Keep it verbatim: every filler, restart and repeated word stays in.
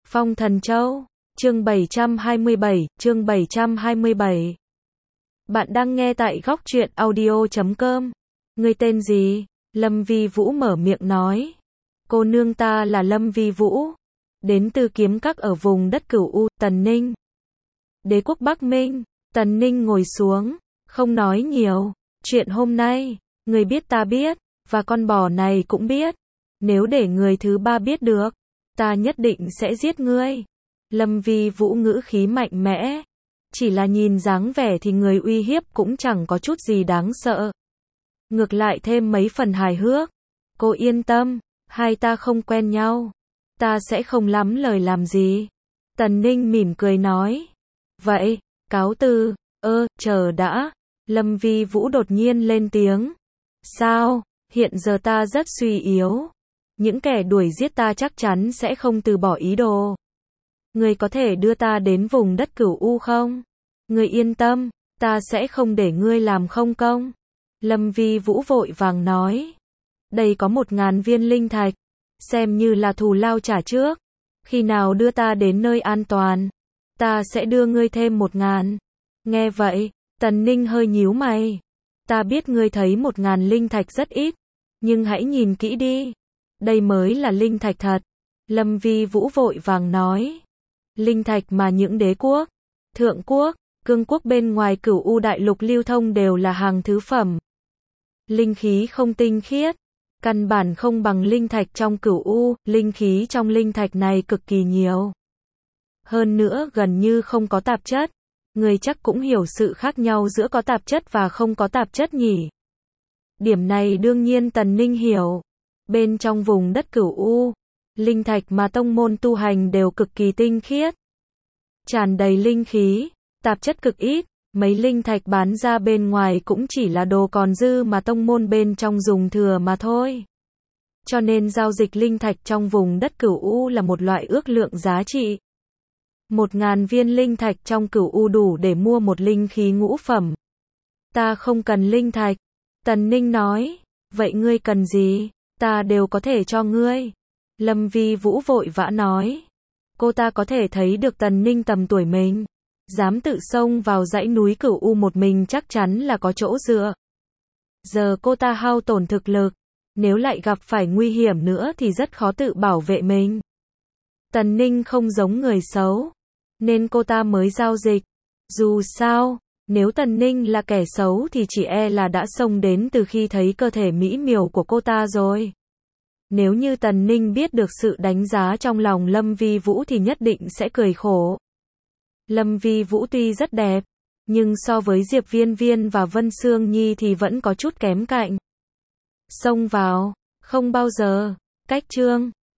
Phong Thần Châu, chương bảy trăm hai mươi bảy, chương bảy trăm hai mươi bảy. Bạn đang nghe tại góc truyện audio chấm com. Ngươi tên gì? Lâm Vi Vũ mở miệng nói. Cô nương ta là Lâm Vi Vũ, đến từ kiếm các ở vùng đất Cửu U, Tần Ninh. Đế quốc Bắc Minh. Tần Ninh ngồi xuống, không nói nhiều. Chuyện hôm nay, người biết ta biết, và con bò này cũng biết. Nếu để người thứ ba biết được, ta nhất định sẽ giết ngươi. Lâm Vi Vũ ngữ khí mạnh mẽ. Chỉ là nhìn dáng vẻ thì người uy hiếp cũng chẳng có chút gì đáng sợ. Ngược lại thêm mấy phần hài hước. Cô yên tâm, hai ta không quen nhau. Ta sẽ không lắm lời làm gì. Tần Ninh mỉm cười nói. Vậy, cáo từ. Ơ, chờ đã. Lâm Vi Vũ đột nhiên lên tiếng. Sao, hiện giờ ta rất suy yếu. Những kẻ đuổi giết ta chắc chắn sẽ không từ bỏ ý đồ. Người có thể đưa ta đến vùng đất Cửu U không? Người yên tâm, ta sẽ không để ngươi làm không công. Lâm Vi Vũ vội vàng nói. Đây có một ngàn viên linh thạch, xem như là thù lao trả trước. Khi nào đưa ta đến nơi an toàn, ta sẽ đưa ngươi thêm một ngàn. Nghe vậy, Tần Ninh hơi nhíu mày. Ta biết ngươi thấy một ngàn linh thạch rất ít, nhưng hãy nhìn kỹ đi. Đây mới là linh thạch thật. Lâm Vi Vũ vội vàng nói. Linh thạch mà những đế quốc, thượng quốc, cương quốc bên ngoài Cửu U đại lục lưu thông đều là hàng thứ phẩm. Linh khí không tinh khiết, căn bản không bằng linh thạch trong Cửu U, linh khí trong linh thạch này cực kỳ nhiều. Hơn nữa gần như không có tạp chất. Người chắc cũng hiểu sự khác nhau giữa có tạp chất và không có tạp chất nhỉ. Điểm này đương nhiên Tần Ninh hiểu. Bên trong vùng đất Cửu U, linh thạch mà tông môn tu hành đều cực kỳ tinh khiết. Tràn đầy linh khí, tạp chất cực ít, mấy linh thạch bán ra bên ngoài cũng chỉ là đồ còn dư mà tông môn bên trong dùng thừa mà thôi. Cho nên giao dịch linh thạch trong vùng đất Cửu U là một loại ước lượng giá trị. Một ngàn viên linh thạch trong Cửu U đủ để mua một linh khí ngũ phẩm. Ta không cần linh thạch. Tần Ninh nói. Vậy ngươi cần gì? Ta đều có thể cho ngươi. Lâm Vi Vũ vội vã nói. Cô ta có thể thấy được Tần Ninh tầm tuổi mình. Dám tự xông vào dãy núi Cửu U một mình chắc chắn là có chỗ dựa. Giờ cô ta hao tổn thực lực. Nếu lại gặp phải nguy hiểm nữa thì rất khó tự bảo vệ mình. Tần Ninh không giống người xấu, nên cô ta mới giao dịch. Dù sao, nếu Tần Ninh là kẻ xấu thì chỉ e là đã xông đến từ khi thấy cơ thể mỹ miều của cô ta rồi. Nếu như Tần Ninh biết được sự đánh giá trong lòng Lâm Vi Vũ thì nhất định sẽ cười khổ. Lâm Vi Vũ tuy rất đẹp, nhưng so với Diệp Viên Viên và Vân Sương Nhi thì vẫn có chút kém cạnh. Xông vào, không bao giờ. Cách chương